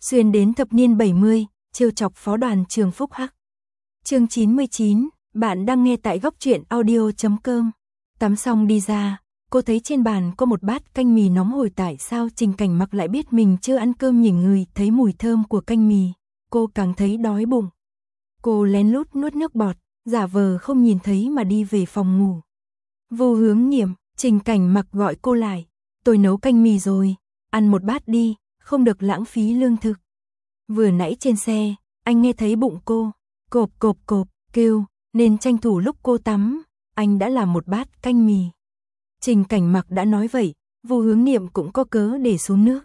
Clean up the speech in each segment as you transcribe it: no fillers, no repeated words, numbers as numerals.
xuyên đến thập niên 70, trêu chọc phó đoàn trường Phúc Hắc. Chương 99, bạn đang nghe tại góc truyện audio.com. Tắm xong đi ra, cô thấy trên bàn có một bát canh mì nóng hổi. Tại sao Trình Cảnh Mặc lại biết mình chưa ăn cơm nhỉ? Ngửi thấy mùi thơm của canh mì, cô càng thấy đói bụng. Cô lén lút nuốt nước bọt, giả vờ không nhìn thấy mà đi về phòng ngủ. Vô Hướng Niệm, Trình Cảnh Mặc gọi cô lại. Tôi nấu canh mì rồi, ăn một bát đi, không được lãng phí lương thực. Vừa nãy trên xe, anh nghe thấy bụng cô cộp cộp cộp kêu, nên tranh thủ lúc cô tắm, anh đã làm một bát canh mì. Trình Cảnh Mặc đã nói vậy, Vô Hướng Niệm cũng có cớ để xuống nước.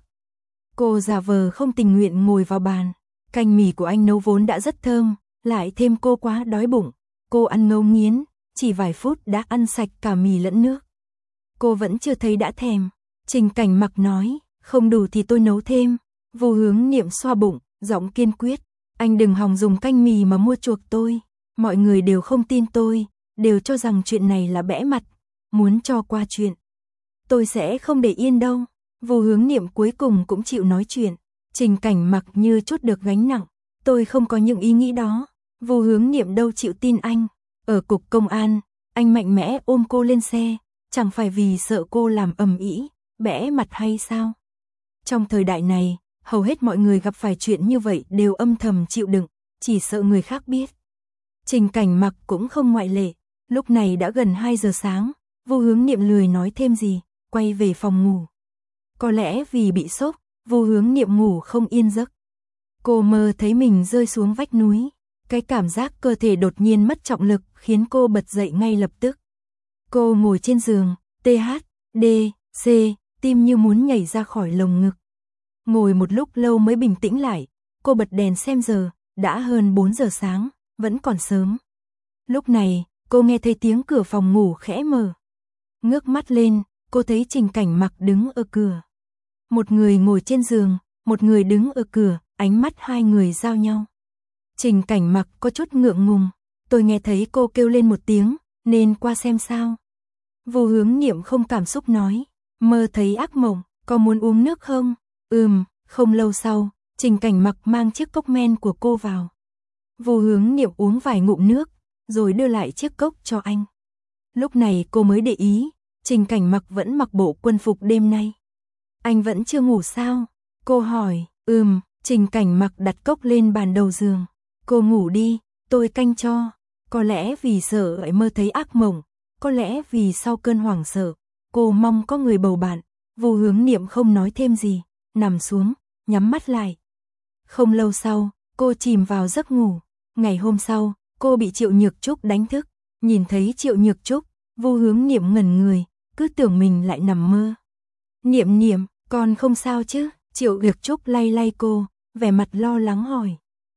Cô giả vờ không tình nguyện ngồi vào bàn. Canh mì của anh nấu vốn đã rất thơm, lại thêm cô quá đói bụng. Cô ăn ngấu nghiến, chỉ vài phút đã ăn sạch cả mì lẫn nước. Cô vẫn chưa thấy đã thèm. Trình Cảnh Mặc nói, không đủ thì tôi nấu thêm. Vô Hướng Niệm xoa bụng, giọng kiên quyết. Anh đừng hòng dùng canh mì mà mua chuộc tôi. Mọi người đều không tin tôi, đều cho rằng chuyện này là bẽ mặt, muốn cho qua chuyện. Tôi sẽ không để yên đâu. Vô Hướng Niệm cuối cùng cũng chịu nói chuyện. Trình Cảnh Mặc như chút được gánh nặng. Tôi không có những ý nghĩ đó. Vô Hướng Niệm đâu chịu tin anh. Ở cục công an, anh mạnh mẽ ôm cô lên xe, chẳng phải vì sợ cô làm ầm ĩ, bẽ mặt hay sao? Trong thời đại này, hầu hết mọi người gặp phải chuyện như vậy đều âm thầm chịu đựng, chỉ sợ người khác biết. Trình Cảnh Mặc cũng không ngoại lệ. Lúc này đã gần 2 giờ sáng, Vô Hướng Niệm lười nói thêm gì, quay về phòng ngủ. Có lẽ vì bị sốc, Vô Hướng Niệm ngủ không yên giấc. Cô mơ thấy mình rơi xuống vách núi. Cái cảm giác cơ thể đột nhiên mất trọng lực khiến cô bật dậy ngay lập tức. Cô ngồi trên giường, THD, C, tim như muốn nhảy ra khỏi lồng ngực. Ngồi một lúc lâu mới bình tĩnh lại, cô bật đèn xem giờ, đã hơn 4 giờ sáng, vẫn còn sớm. Lúc này, cô nghe thấy tiếng cửa phòng ngủ khẽ mở. Ngước mắt lên, cô thấy Trình Cảnh Mặc đứng ở cửa. Một người ngồi trên giường, một người đứng ở cửa, ánh mắt hai người giao nhau. Trình Cảnh Mặc có chút ngượng ngùng, tôi nghe thấy cô kêu lên một tiếng, nên qua xem sao. Vô Hướng Niệm không cảm xúc nói, mơ thấy ác mộng, có muốn uống nước không? Không lâu sau, Trình Cảnh Mặc mang chiếc cốc men của cô vào. Vô Hướng Niệm uống vài ngụm nước, rồi đưa lại chiếc cốc cho anh. Lúc này cô mới để ý, Trình Cảnh Mặc vẫn mặc bộ quân phục đêm nay. Anh vẫn chưa ngủ sao? Cô hỏi, Trình Cảnh Mặc đặt cốc lên bàn đầu giường. Cô ngủ đi, tôi canh cho. Có lẽ vì sợ lại mơ thấy ác mộng, có lẽ vì sau cơn hoảng sợ, cô mong có người bầu bạn. Vô Hướng Niệm không nói thêm gì, nằm xuống, nhắm mắt lại. Không lâu sau, cô chìm vào giấc ngủ. Ngày hôm sau, cô bị Triệu Nhược Trúc đánh thức. Nhìn thấy Triệu Nhược Trúc, Vô Hướng Niệm ngẩn người, cứ tưởng mình lại nằm mơ. Niệm Niệm, con không sao chứ? Triệu Nhược Trúc lay lay cô, vẻ mặt lo lắng hỏi.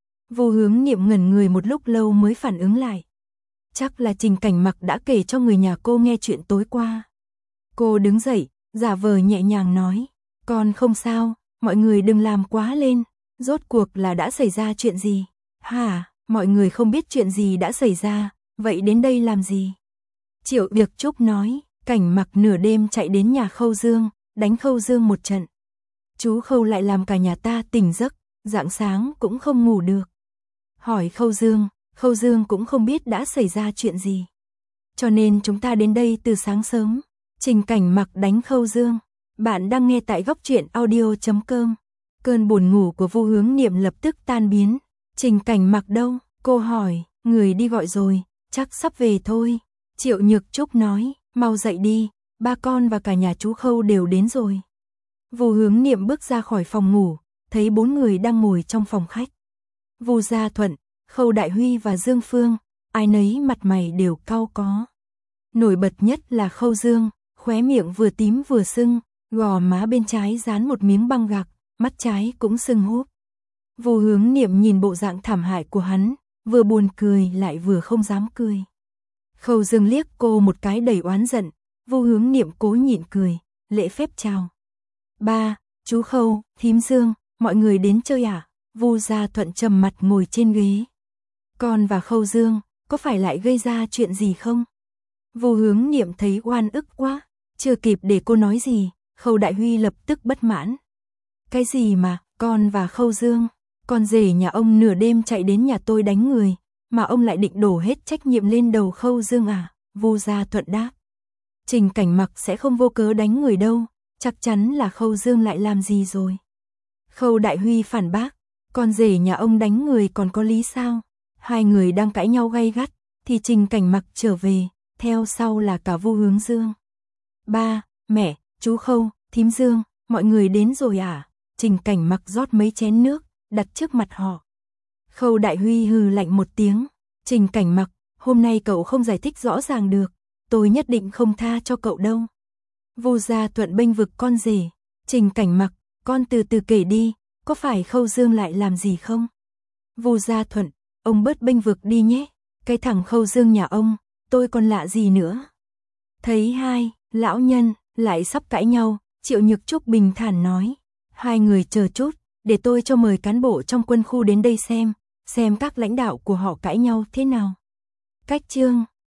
Vô Hướng Niệm ngẩn người một lúc lâu mới phản ứng lại. Chắc là Trình Cảnh Mặc đã kể cho người nhà cô nghe chuyện tối qua. Cô đứng dậy, giả vờ nhẹ nhàng nói, con không sao, mọi người đừng làm quá lên. Rốt cuộc là đã xảy ra chuyện gì? Hả, mọi người không biết chuyện gì đã xảy ra, vậy đến đây làm gì? Triệu Nhược Trúc nói, Cảnh Mặc nửa đêm chạy đến nhà Khâu Dương, đánh Khâu Dương một trận. Chú Khâu lại làm cả nhà ta tỉnh giấc, rạng sáng cũng không ngủ được. Hỏi Khâu Dương cũng không biết đã xảy ra chuyện gì. Cho nên chúng ta đến đây từ sáng sớm. Trình Cảnh Mặc đánh Khâu Dương. Bạn đang nghe tại góc truyện audio.com. Cơn buồn ngủ của Vô Hướng Niệm lập tức tan biến. Trình Cảnh Mặc đâu? Cô hỏi, người đi gọi rồi, chắc sắp về thôi. Triệu Nhược Trúc nói, mau dậy đi, ba con và cả nhà chú Khâu đều đến rồi. Vô Hướng Niệm bước ra khỏi phòng ngủ, thấy 4 người đang ngồi trong phòng khách. Vu Gia Thuận, Khâu Đại Huy và Dương Phương, ai nấy mặt mày đều cau có. Nổi bật nhất là Khâu Dương, khóe miệng vừa tím vừa sưng, gò má bên trái dán một miếng băng gạc, mắt trái cũng sưng húp. Vô Hướng Niệm nhìn bộ dạng thảm hại của hắn, vừa buồn cười lại vừa không dám cười. Khâu Dương liếc cô một cái đầy oán giận, Vô Hướng Niệm cố nhịn cười, lễ phép chào. Ba, chú Khâu, thím Dương, mọi người đến chơi à? Vu Gia Thuận trầm mặt ngồi trên ghế. Con và Khâu Dương, có phải lại gây ra chuyện gì không? Vô Hướng Niệm thấy oan ức quá, chưa kịp để cô nói gì, Khâu Đại Huy lập tức bất mãn. Cái gì mà, Con và Khâu Dương, con rể nhà ông nửa đêm chạy đến nhà tôi đánh người, mà ông lại định đổ hết trách nhiệm lên đầu Khâu Dương à? Vu Gia Thuận đáp. Trình Cảnh Mặc sẽ không vô cớ đánh người đâu, chắc chắn là Khâu Dương lại làm gì rồi. Khâu Đại Huy phản bác, con rể nhà ông đánh người còn có lý sao? Hai người đang cãi nhau gay gắt, thì Trình Cảnh Mặc trở về, theo sau là cả Vu Hướng Dương. Ba, mẹ, chú Khâu, thím Dương, mọi người đến rồi à? Trình Cảnh Mặc rót mấy chén nước, đặt trước mặt họ. Khâu Đại Huy hừ lạnh một tiếng, Trình Cảnh Mặc, hôm nay cậu không giải thích rõ ràng được, tôi nhất định không tha cho cậu đâu. Vu Gia Thuận bênh vực con rể, Trình Cảnh Mặc, con từ từ kể đi, có phải Khâu Dương lại làm gì không? Vu Gia Thuận, ông bớt bênh vực đi nhé, cái thằng Khâu Dương nhà ông, tôi còn lạ gì nữa. Thấy hai lão nhân lại sắp cãi nhau, Triệu Nhược Trúc bình thản nói, hai người chờ chút, để tôi cho mời cán bộ trong quân khu đến đây xem các lãnh đạo của họ cãi nhau thế nào. Cách chương